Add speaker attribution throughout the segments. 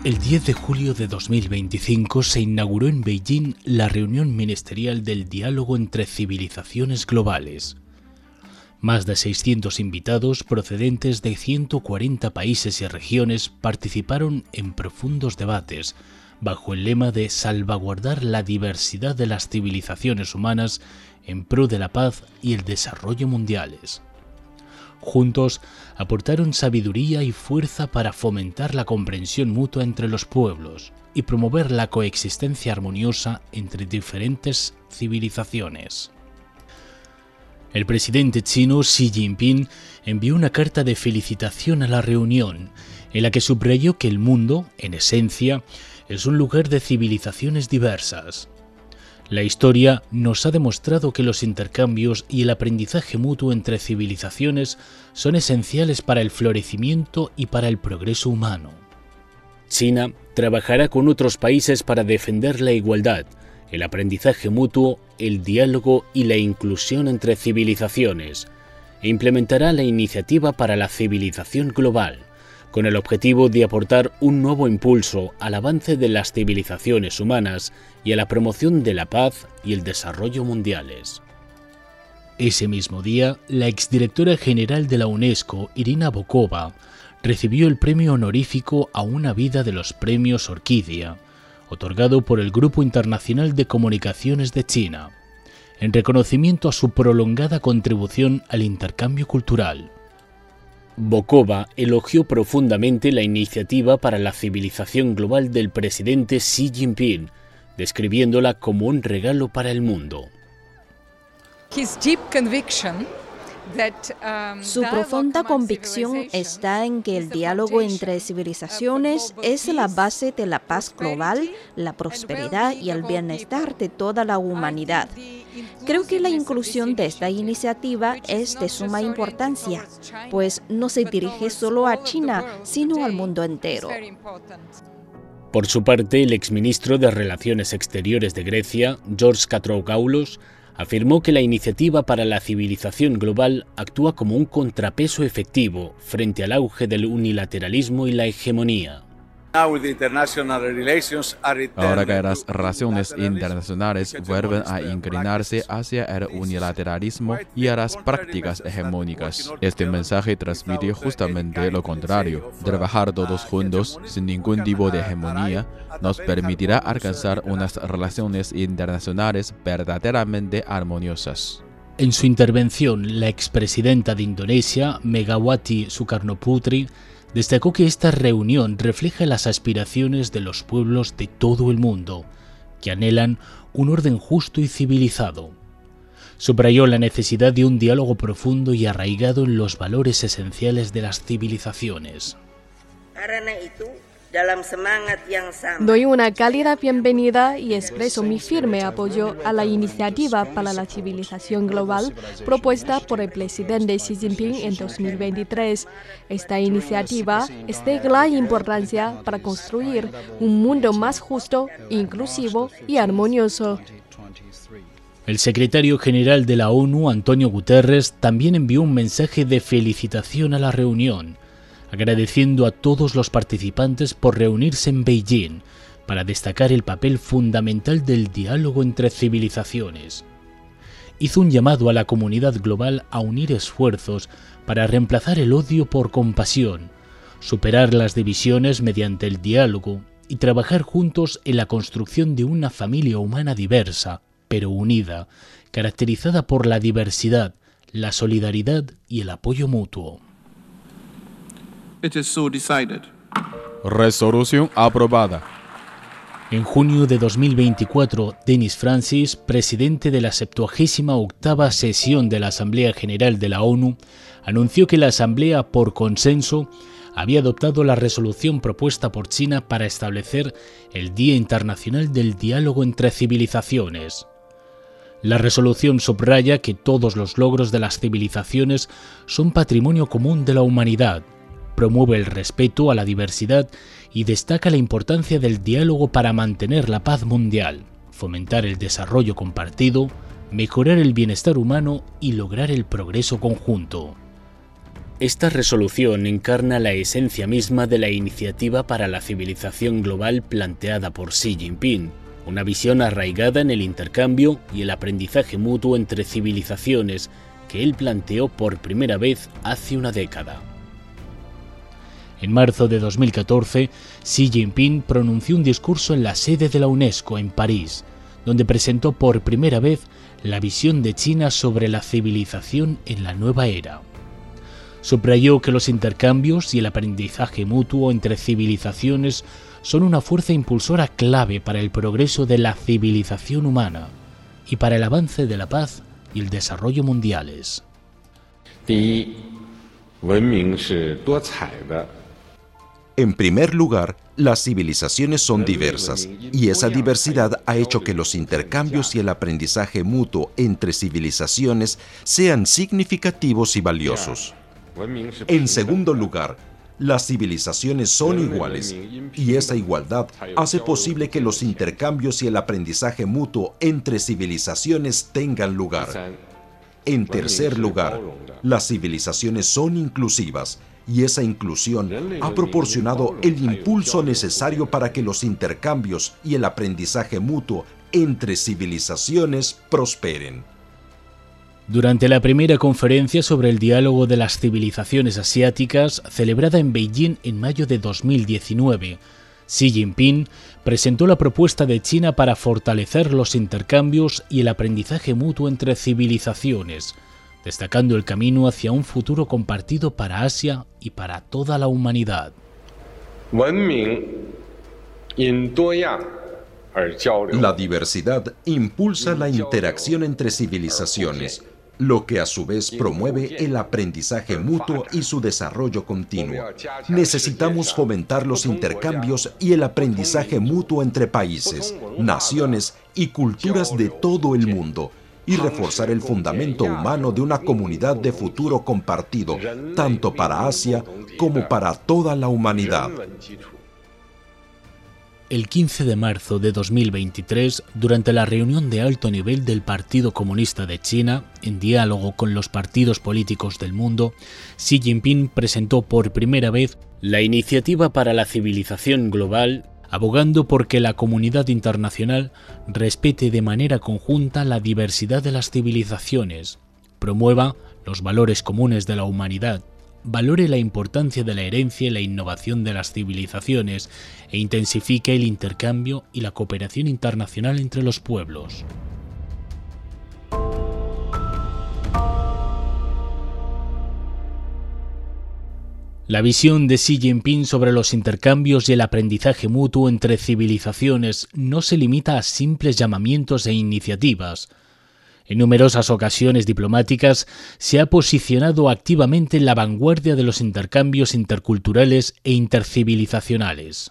Speaker 1: El 10 de julio de 2025 se inauguró en Beijing la reunión ministerial del diálogo entre civilizaciones globales. Más de 600 invitados procedentes de 140 países y regiones participaron en profundos debates, bajo el lema de salvaguardar la diversidad de las civilizaciones humanas en pro de la paz y el desarrollo mundiales. Juntos aportaron sabiduría y fuerza para fomentar la comprensión mutua entre los pueblos y promover la coexistencia armoniosa entre diferentes civilizaciones. El presidente chino Xi Jinping envió una carta de felicitación a la reunión, en la que subrayó que el mundo, en esencia, es un lugar de civilizaciones diversas. La historia nos ha demostrado que los intercambios y el aprendizaje mutuo entre civilizaciones son esenciales para el florecimiento y para el progreso humano. China trabajará con otros países para defender la igualdad, el aprendizaje mutuo, el diálogo y la inclusión entre civilizaciones, e implementará la iniciativa para la civilización global, con el objetivo de aportar un nuevo impulso al avance de las civilizaciones humanas y a la promoción de la paz y el desarrollo mundiales. Ese mismo día, la exdirectora general de la UNESCO, Irina Bokova, recibió el premio honorífico a una vida de los premios Orquídea, otorgado por el Grupo Internacional de Comunicaciones de China, en reconocimiento a su prolongada contribución al intercambio cultural. Bokova elogió profundamente la iniciativa para la civilización global del presidente Xi Jinping, describiéndola como un regalo para el mundo.
Speaker 2: Su profunda convicción está en que el diálogo entre civilizaciones es la base de la paz global, la prosperidad y el bienestar de toda la humanidad. Creo que la inclusión de esta iniciativa es de suma importancia, pues no se dirige solo a China, sino al mundo entero.
Speaker 1: Por su parte, el exministro de Relaciones Exteriores de Grecia, George Katrougalos, afirmó que la iniciativa para la civilización global actúa como un contrapeso efectivo frente al auge del unilateralismo y la hegemonía.
Speaker 3: Ahora que las relaciones internacionales vuelven a inclinarse hacia el unilateralismo y a las prácticas hegemónicas, este mensaje transmite justamente lo contrario. Trabajar todos juntos, sin ningún tipo de hegemonía, nos permitirá alcanzar unas relaciones internacionales verdaderamente armoniosas.
Speaker 1: En su intervención, la expresidenta de Indonesia, Megawati Soekarno-Putri, destacó que esta reunión refleja las aspiraciones de los pueblos de todo el mundo, que anhelan un orden justo y civilizado. Subrayó la necesidad de un diálogo profundo y arraigado en los valores esenciales de las civilizaciones.
Speaker 4: Doy una cálida bienvenida y expreso mi firme apoyo a la iniciativa para la civilización global propuesta por el presidente Xi Jinping en 2023. Esta iniciativa es de gran importancia para construir un mundo más justo, inclusivo y armonioso.
Speaker 1: El secretario general de la ONU, Antonio Guterres, también envió un mensaje de felicitación a la reunión, agradeciendo a todos los participantes por reunirse en Beijing para destacar el papel fundamental del diálogo entre civilizaciones. Hizo un llamado a la comunidad global a unir esfuerzos para reemplazar el odio por compasión, superar las divisiones mediante el diálogo y trabajar juntos en la construcción de una familia humana diversa, pero unida, caracterizada por la diversidad, la solidaridad y el apoyo mutuo.
Speaker 5: It is so decided.
Speaker 3: Resolución aprobada.
Speaker 1: En junio de 2024, Denis Francis, presidente de la 78ª sesión de la Asamblea General de la ONU, anunció que la Asamblea, por consenso, había adoptado la resolución propuesta por China para establecer el Día Internacional del Diálogo entre Civilizaciones. La resolución subraya que todos los logros de las civilizaciones son patrimonio común de la humanidad, promueve el respeto a la diversidad y destaca la importancia del diálogo para mantener la paz mundial, fomentar el desarrollo compartido, mejorar el bienestar humano y lograr el progreso conjunto. Esta resolución encarna la esencia misma de la iniciativa para la civilización global planteada por Xi Jinping, una visión arraigada en el intercambio y el aprendizaje mutuo entre civilizaciones que él planteó por primera vez hace una década. En marzo de 2014, Xi Jinping pronunció un discurso en la sede de la UNESCO en París, donde presentó por primera vez la visión de China sobre la civilización en la nueva era. Subrayó que los intercambios y el aprendizaje mutuo entre civilizaciones son una fuerza impulsora clave para el progreso de la civilización humana y para el avance de la paz y el desarrollo mundiales.
Speaker 6: En primer lugar, las civilizaciones son diversas, y esa diversidad ha hecho que los intercambios y el aprendizaje mutuo entre civilizaciones sean significativos y valiosos. En segundo lugar, las civilizaciones son iguales, y esa igualdad hace posible que los intercambios y el aprendizaje mutuo entre civilizaciones tengan lugar. En tercer lugar, las civilizaciones son inclusivas, y esa inclusión ha proporcionado el impulso necesario para que los intercambios y el aprendizaje mutuo entre civilizaciones prosperen.
Speaker 1: Durante la primera conferencia sobre el diálogo de las civilizaciones asiáticas, celebrada en Beijing en mayo de 2019, Xi Jinping presentó la propuesta de China para fortalecer los intercambios y el aprendizaje mutuo entre civilizaciones, destacando el camino hacia un futuro compartido para Asia y para toda la humanidad.
Speaker 6: La diversidad impulsa la interacción entre civilizaciones, lo que a su vez promueve el aprendizaje mutuo y su desarrollo continuo. Necesitamos fomentar los intercambios y el aprendizaje mutuo entre países, naciones y culturas de todo el mundo, y reforzar el fundamento humano de una comunidad de futuro compartido, tanto para Asia como para toda la humanidad.
Speaker 1: El 15 de marzo de 2023, durante la reunión de alto nivel del Partido Comunista de China, en diálogo con los partidos políticos del mundo, Xi Jinping presentó por primera vez la Iniciativa para la Civilización Global, abogando por que la comunidad internacional respete de manera conjunta la diversidad de las civilizaciones, promueva los valores comunes de la humanidad, valore la importancia de la herencia y la innovación de las civilizaciones e intensifique el intercambio y la cooperación internacional entre los pueblos. La visión de Xi Jinping sobre los intercambios y el aprendizaje mutuo entre civilizaciones no se limita a simples llamamientos e iniciativas. En numerosas ocasiones diplomáticas se ha posicionado activamente en la vanguardia de los intercambios interculturales e intercivilizacionales.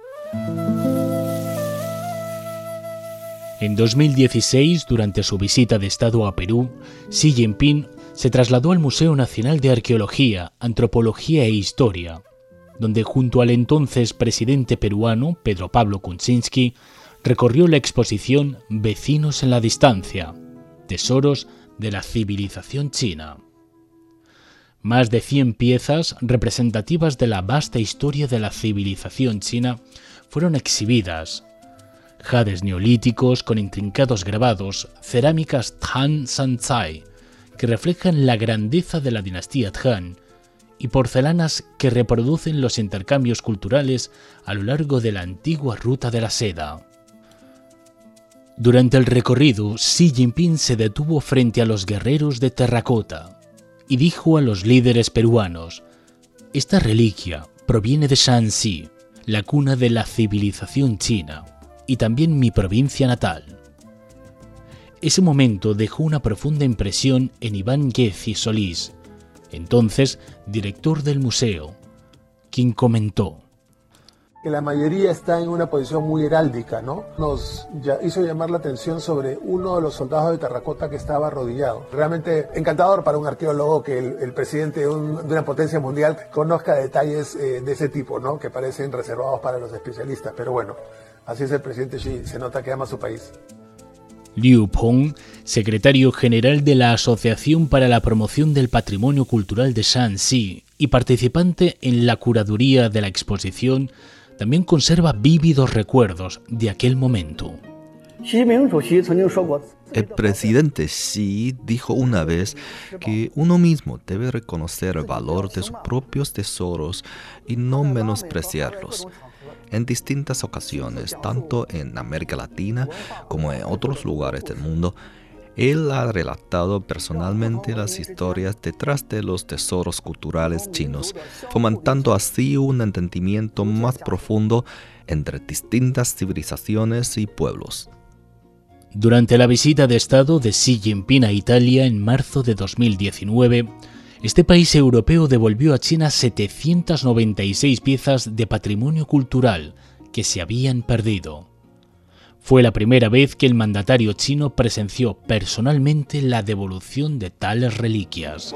Speaker 1: En 2016, durante su visita de Estado a Perú, Xi Jinping se trasladó al Museo Nacional de Arqueología, Antropología e Historia, donde junto al entonces presidente peruano, Pedro Pablo Kuczynski, recorrió la exposición Vecinos en la Distancia, Tesoros de la civilización china. Más de 100 piezas representativas de la vasta historia de la civilización china fueron exhibidas. Jades neolíticos con intrincados grabados, cerámicas Han Sanzai, que reflejan la grandeza de la dinastía Han, y porcelanas que reproducen los intercambios culturales a lo largo de la antigua ruta de la seda. Durante el recorrido, Xi Jinping se detuvo frente a los guerreros de terracota y dijo a los líderes peruanos: «Esta reliquia proviene de Shanxi, la cuna de la civilización china, y también mi provincia natal». Ese momento dejó una profunda impresión en Iván Guezi Solís, entonces director del museo, quien comentó:
Speaker 7: que la mayoría está en una posición muy heráldica, ¿no? Nos hizo llamar la atención sobre uno de los soldados de terracota que estaba arrodillado. Realmente encantador para un arqueólogo que el presidente de una potencia mundial conozca detalles de ese tipo, ¿no? Que parecen reservados para los especialistas, pero bueno, así es el presidente Xi, se nota que ama a su país.
Speaker 1: Liu Peng, secretario general de la Asociación para la Promoción del Patrimonio Cultural de Shanxi y participante en la curaduría de la exposición, también conserva vívidos recuerdos de aquel momento.
Speaker 8: El presidente Xi dijo una vez que uno mismo debe reconocer el valor de sus propios tesoros y no menospreciarlos. En distintas ocasiones, tanto en América Latina como en otros lugares del mundo, él ha relatado personalmente las historias detrás de los tesoros culturales chinos, fomentando así un entendimiento más profundo entre distintas civilizaciones y pueblos.
Speaker 1: Durante la visita de Estado de Xi Jinping a Italia en marzo de 2019, este país europeo devolvió a China 796 piezas de patrimonio cultural que se habían perdido. Fue la primera vez que el mandatario chino presenció personalmente la devolución de tales reliquias.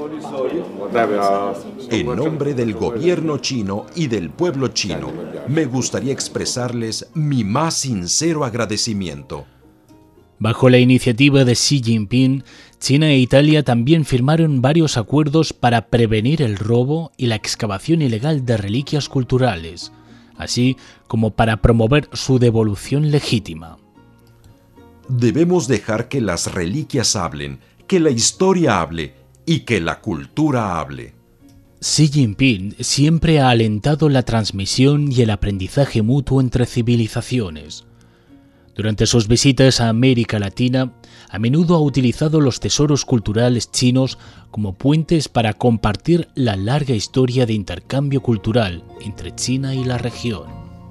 Speaker 6: En nombre del gobierno chino y del pueblo chino, me gustaría expresarles mi más sincero agradecimiento.
Speaker 1: Bajo la iniciativa de Xi Jinping, China e Italia también firmaron varios acuerdos para prevenir el robo y la excavación ilegal de reliquias culturales, así como para promover su devolución legítima.
Speaker 6: Debemos dejar que las reliquias hablen, que la historia hable y que la cultura hable.
Speaker 1: Xi Jinping siempre ha alentado la transmisión y el aprendizaje mutuo entre civilizaciones. Durante sus visitas a América Latina, a menudo ha utilizado los tesoros culturales chinos como puentes para compartir la larga historia de intercambio cultural entre China y la región.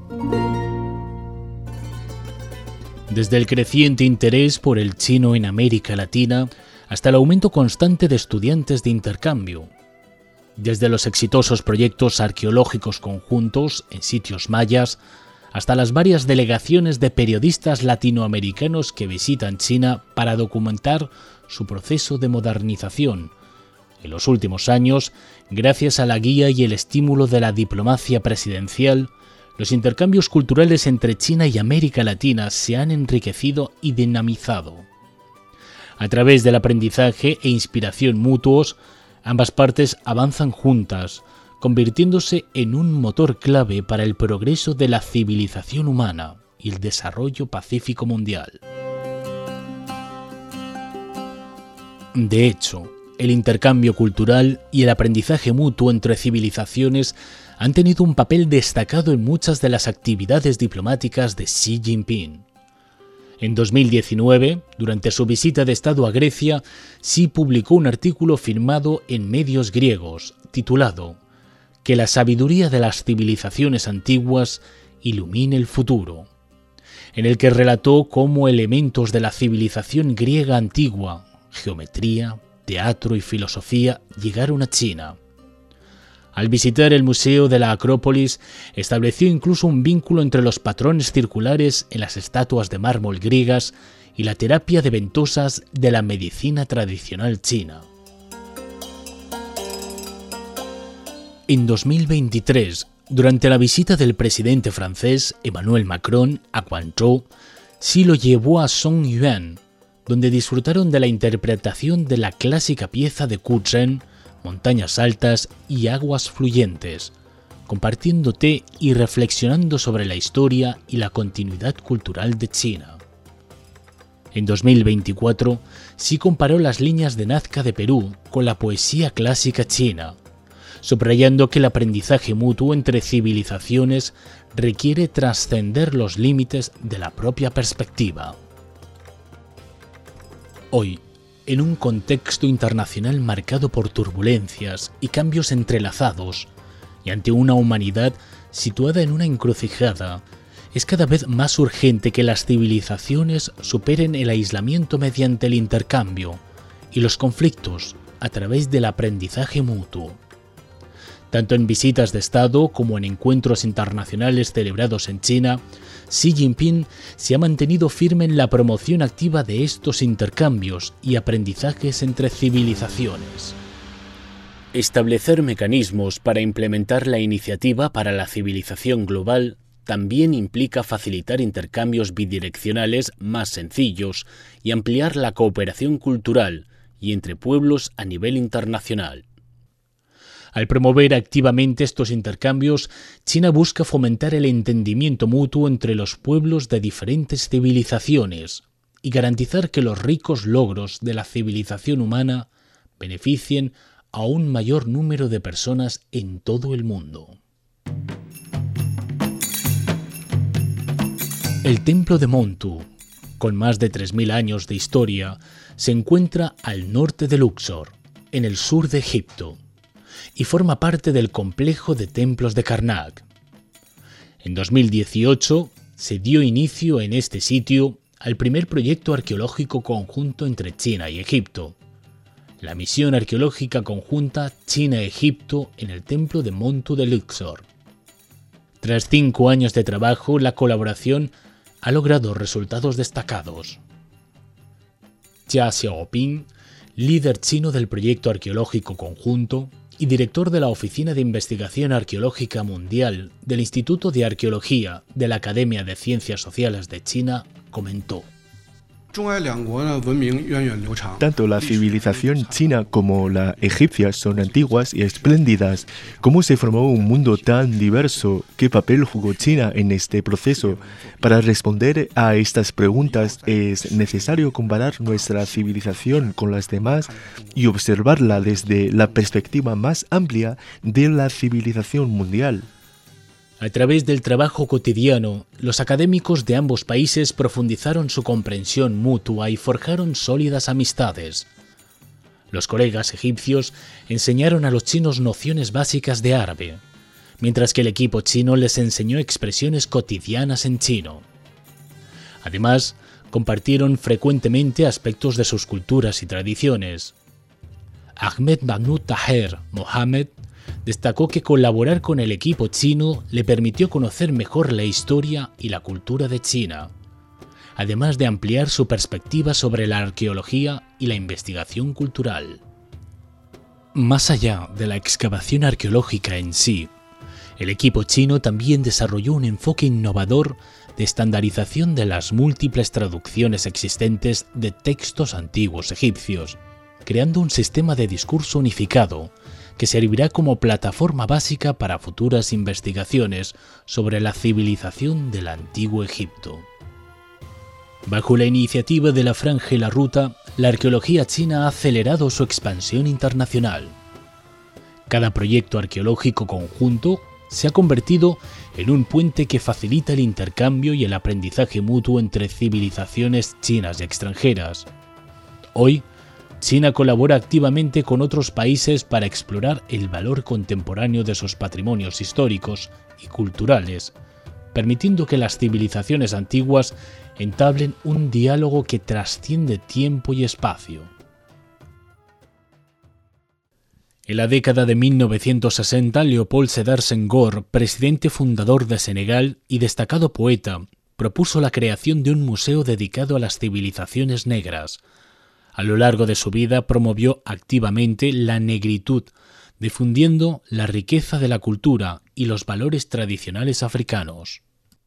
Speaker 1: Desde el creciente interés por el chino en América Latina hasta el aumento constante de estudiantes de intercambio, desde los exitosos proyectos arqueológicos conjuntos en sitios mayas, hasta las varias delegaciones de periodistas latinoamericanos que visitan China para documentar su proceso de modernización. En los últimos años, gracias a la guía y el estímulo de la diplomacia presidencial, los intercambios culturales entre China y América Latina se han enriquecido y dinamizado. A través del aprendizaje e inspiración mutuos, ambas partes avanzan juntas, convirtiéndose en un motor clave para el progreso de la civilización humana y el desarrollo pacífico mundial. De hecho, el intercambio cultural y el aprendizaje mutuo entre civilizaciones han tenido un papel destacado en muchas de las actividades diplomáticas de Xi Jinping. En 2019, durante su visita de Estado a Grecia, Xi publicó un artículo firmado en medios griegos, titulado «Que la sabiduría de las civilizaciones antiguas ilumine el futuro», en el que relató cómo elementos de la civilización griega antigua, geometría, teatro y filosofía, llegaron a China. Al visitar el Museo de la Acrópolis, estableció incluso un vínculo entre los patrones circulares en las estatuas de mármol griegas y la terapia de ventosas de la medicina tradicional china. En 2023, durante la visita del presidente francés Emmanuel Macron a Guangzhou, Xi lo llevó a Songyuan, donde disfrutaron de la interpretación de la clásica pieza de Ku Zhen, montañas altas y aguas fluyentes, compartiendo té y reflexionando sobre la historia y la continuidad cultural de China. En 2024, Xi comparó las líneas de Nazca de Perú con la poesía clásica china, subrayando que el aprendizaje mutuo entre civilizaciones requiere trascender los límites de la propia perspectiva. Hoy, en un contexto internacional marcado por turbulencias y cambios entrelazados, y ante una humanidad situada en una encrucijada, es cada vez más urgente que las civilizaciones superen el aislamiento mediante el intercambio y los conflictos a través del aprendizaje mutuo. Tanto en visitas de Estado como en encuentros internacionales celebrados en China, Xi Jinping se ha mantenido firme en la promoción activa de estos intercambios y aprendizajes entre civilizaciones. Establecer mecanismos para implementar la iniciativa para la civilización global también implica facilitar intercambios bidireccionales más sencillos y ampliar la cooperación cultural y entre pueblos a nivel internacional. Al promover activamente estos intercambios, China busca fomentar el entendimiento mutuo entre los pueblos de diferentes civilizaciones y garantizar que los ricos logros de la civilización humana beneficien a un mayor número de personas en todo el mundo. El templo de Montu, con más de 3.000 años de historia, se encuentra al norte de Luxor, en el sur de Egipto, y forma parte del complejo de templos de Karnak. En 2018 se dio inicio en este sitio al primer proyecto arqueológico conjunto entre China y Egipto, la misión arqueológica conjunta China-Egipto en el templo de Montu de Luxor. Tras 5 años de trabajo, la colaboración ha logrado resultados destacados. Jia Xiaoping, líder chino del proyecto arqueológico conjunto y director de la Oficina de Investigación Arqueológica Mundial del Instituto de Arqueología de la Academia de Ciencias Sociales de China, comentó:
Speaker 9: tanto la civilización china como la egipcia son antiguas y espléndidas. ¿Cómo se formó un mundo tan diverso? ¿Qué papel jugó China en este proceso? Para responder a estas preguntas es necesario comparar nuestra civilización con las demás y observarla desde la perspectiva más amplia de la civilización mundial.
Speaker 1: A través del trabajo cotidiano, los académicos de ambos países profundizaron su comprensión mutua y forjaron sólidas amistades. Los colegas egipcios enseñaron a los chinos nociones básicas de árabe, mientras que el equipo chino les enseñó expresiones cotidianas en chino. Además, compartieron frecuentemente aspectos de sus culturas y tradiciones. Ahmed Mahmoud Taher Mohammed destacó que colaborar con el equipo chino le permitió conocer mejor la historia y la cultura de China, además de ampliar su perspectiva sobre la arqueología y la investigación cultural. Más allá de la excavación arqueológica en sí, el equipo chino también desarrolló un enfoque innovador de estandarización de las múltiples traducciones existentes de textos antiguos egipcios, creando un sistema de discurso unificado que servirá como plataforma básica para futuras investigaciones sobre la civilización del antiguo Egipto. Bajo la iniciativa de la Franja y la Ruta, la arqueología china ha acelerado su expansión internacional. Cada proyecto arqueológico conjunto se ha convertido en un puente que facilita el intercambio y el aprendizaje mutuo entre civilizaciones chinas y extranjeras. Hoy, China colabora activamente con otros países para explorar el valor contemporáneo de sus patrimonios históricos y culturales, permitiendo que las civilizaciones antiguas entablen un diálogo que trasciende tiempo y espacio. En la década de 1960, Léopold Sédar Senghor, presidente fundador de Senegal y destacado poeta, propuso la creación de un museo dedicado a las civilizaciones negras. A lo largo de su vida promovió activamente la negritud, difundiendo la riqueza de la cultura y los valores tradicionales africanos.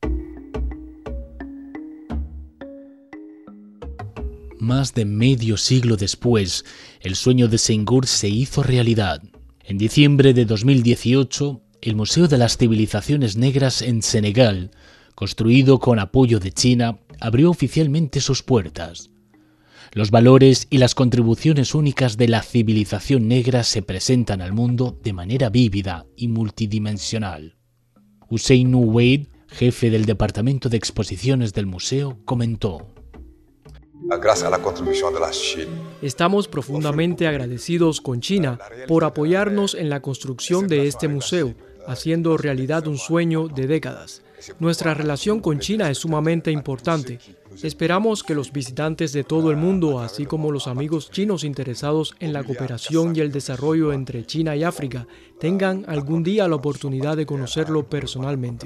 Speaker 1: Más de medio siglo después, el sueño de Senghor se hizo realidad. En diciembre de 2018, el Museo de las Civilizaciones Negras en Senegal, construido con apoyo de China, abrió oficialmente sus puertas. Los valores y las contribuciones únicas de la civilización negra se presentan al mundo de manera vívida y multidimensional. Ousseynou Wade, jefe del Departamento de Exposiciones del museo, comentó:
Speaker 10: Gracias a la contribución de la China.
Speaker 11: Estamos profundamente agradecidos con China por apoyarnos en la construcción de este museo, haciendo realidad un sueño de décadas. Nuestra relación con China es sumamente importante. Esperamos que los visitantes de todo el mundo, así como los amigos chinos interesados en la cooperación y el desarrollo entre China y África, tengan algún día la oportunidad de conocerlo personalmente.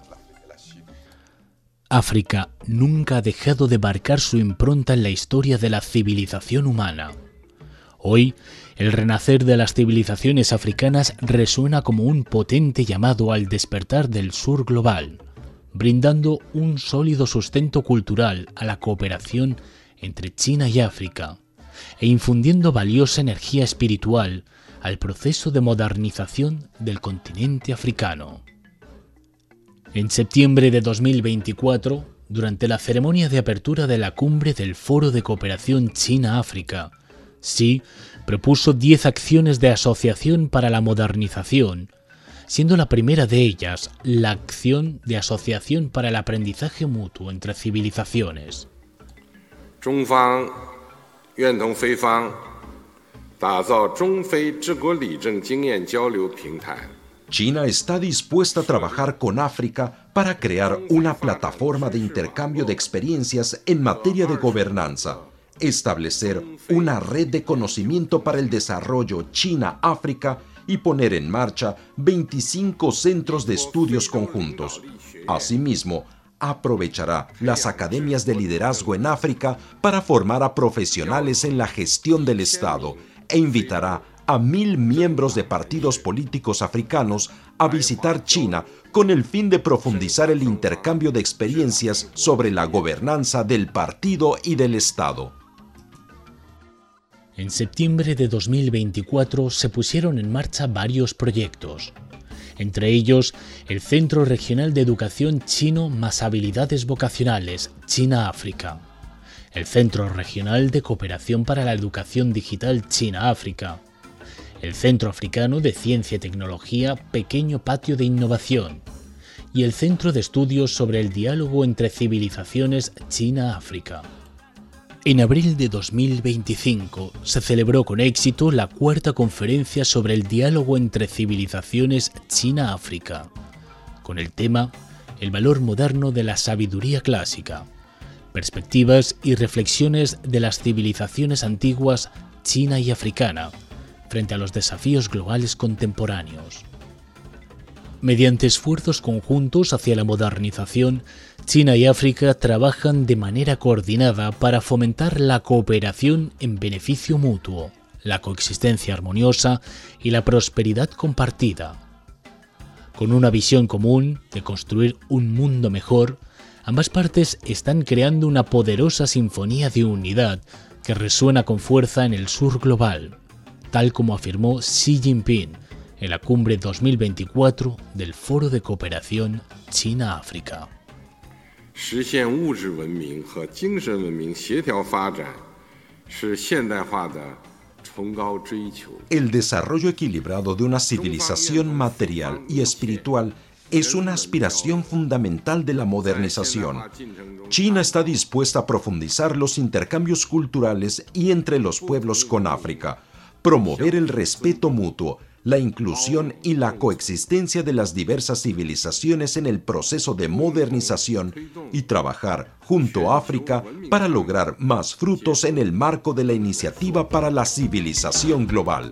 Speaker 1: África nunca ha dejado de marcar su impronta en la historia de la civilización humana. Hoy, el renacer de las civilizaciones africanas resuena como un potente llamado al despertar del sur global, brindando un sólido sustento cultural a la cooperación entre China y África e infundiendo valiosa energía espiritual al proceso de modernización del continente africano. En septiembre de 2024, durante la ceremonia de apertura de la cumbre del Foro de Cooperación China-África, Xi propuso 10 acciones de asociación para la modernización, siendo la primera de ellas la acción de asociación para el aprendizaje mutuo entre civilizaciones.
Speaker 6: China está dispuesta a trabajar con África para crear una plataforma de intercambio de experiencias en materia de gobernanza, establecer una red de conocimiento para el desarrollo China-África y poner en marcha 25 centros de estudios conjuntos. Asimismo, aprovechará las academias de liderazgo en África para formar a profesionales en la gestión del Estado e invitará a 1.000 miembros de partidos políticos africanos a visitar China con el fin de profundizar el intercambio de experiencias sobre la gobernanza del partido y del Estado.
Speaker 1: En septiembre de 2024 se pusieron en marcha varios proyectos, entre ellos el Centro Regional de Educación Chino más Habilidades Vocacionales China-África, el Centro Regional de Cooperación para la Educación Digital China-África, el Centro Africano de Ciencia y Tecnología Pequeño Patio de Innovación y el Centro de Estudios sobre el Diálogo entre Civilizaciones China-África. En abril de 2025 se celebró con éxito la 4ª conferencia sobre el diálogo entre civilizaciones China-África, con el tema El valor moderno de la sabiduría clásica, perspectivas y reflexiones de las civilizaciones antiguas china y africana frente a los desafíos globales contemporáneos. Mediante esfuerzos conjuntos hacia la modernización, China y África trabajan de manera coordinada para fomentar la cooperación en beneficio mutuo, la coexistencia armoniosa y la prosperidad compartida. Con una visión común de construir un mundo mejor, ambas partes están creando una poderosa sinfonía de unidad que resuena con fuerza en el sur global, tal como afirmó Xi Jinping en la cumbre 2024 del Foro de Cooperación China-África.
Speaker 6: El desarrollo equilibrado de una civilización material y espiritual es una aspiración fundamental de la modernización. China está dispuesta a profundizar los intercambios culturales y entre los pueblos con África, promover el respeto mutuo, la inclusión y la coexistencia de las diversas civilizaciones en el proceso de modernización y trabajar junto a África para lograr más frutos en el marco de la Iniciativa para la Civilización Global.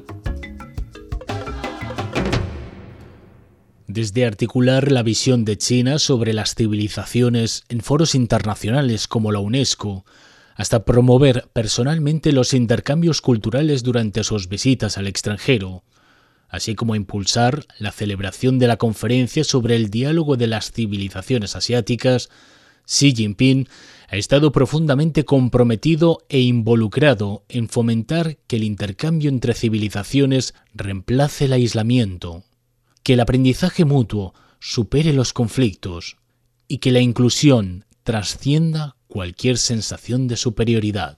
Speaker 1: Desde articular la visión de China sobre las civilizaciones en foros internacionales como la UNESCO, hasta promover personalmente los intercambios culturales durante sus visitas al extranjero, así como impulsar la celebración de la conferencia sobre el diálogo de las civilizaciones asiáticas, Xi Jinping ha estado profundamente comprometido e involucrado en fomentar que el intercambio entre civilizaciones reemplace el aislamiento, que el aprendizaje mutuo supere los conflictos y que la inclusión trascienda cualquier sensación de superioridad.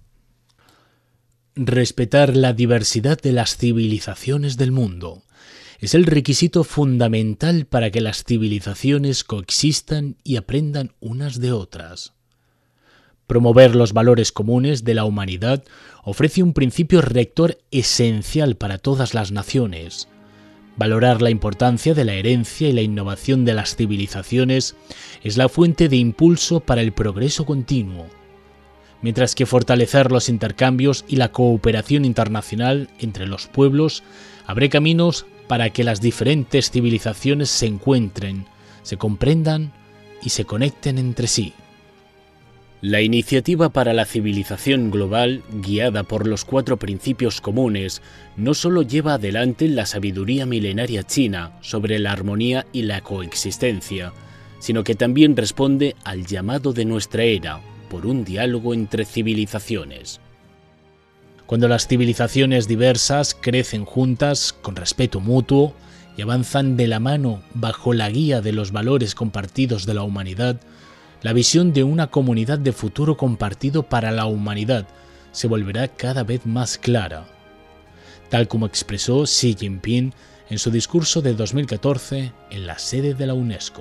Speaker 1: Respetar la diversidad de las civilizaciones del mundo es el requisito fundamental para que las civilizaciones coexistan y aprendan unas de otras. Promover los valores comunes de la humanidad ofrece un principio rector esencial para todas las naciones. Valorar la importancia de la herencia y la innovación de las civilizaciones es la fuente de impulso para el progreso continuo, mientras que fortalecer los intercambios y la cooperación internacional entre los pueblos abre caminos para que las diferentes civilizaciones se encuentren, se comprendan y se conecten entre sí. La Iniciativa para la Civilización Global, guiada por los 4 principios comunes, no solo lleva adelante la sabiduría milenaria china sobre la armonía y la coexistencia, sino que también responde al llamado de nuestra era por un diálogo entre civilizaciones. Cuando las civilizaciones diversas crecen juntas con respeto mutuo y avanzan de la mano bajo la guía de los valores compartidos de la humanidad, la visión de una comunidad de futuro compartido para la humanidad se volverá cada vez más clara, tal como expresó Xi Jinping en su discurso de 2014 en la sede de la UNESCO.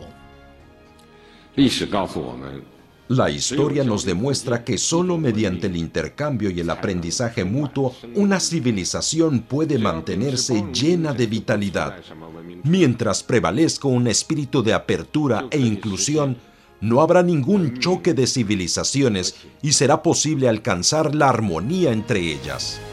Speaker 6: La historia nos demuestra que solo mediante el intercambio y el aprendizaje mutuo, una civilización puede mantenerse llena de vitalidad. Mientras prevalezca un espíritu de apertura e inclusión, no habrá ningún choque de civilizaciones y será posible alcanzar la armonía entre ellas.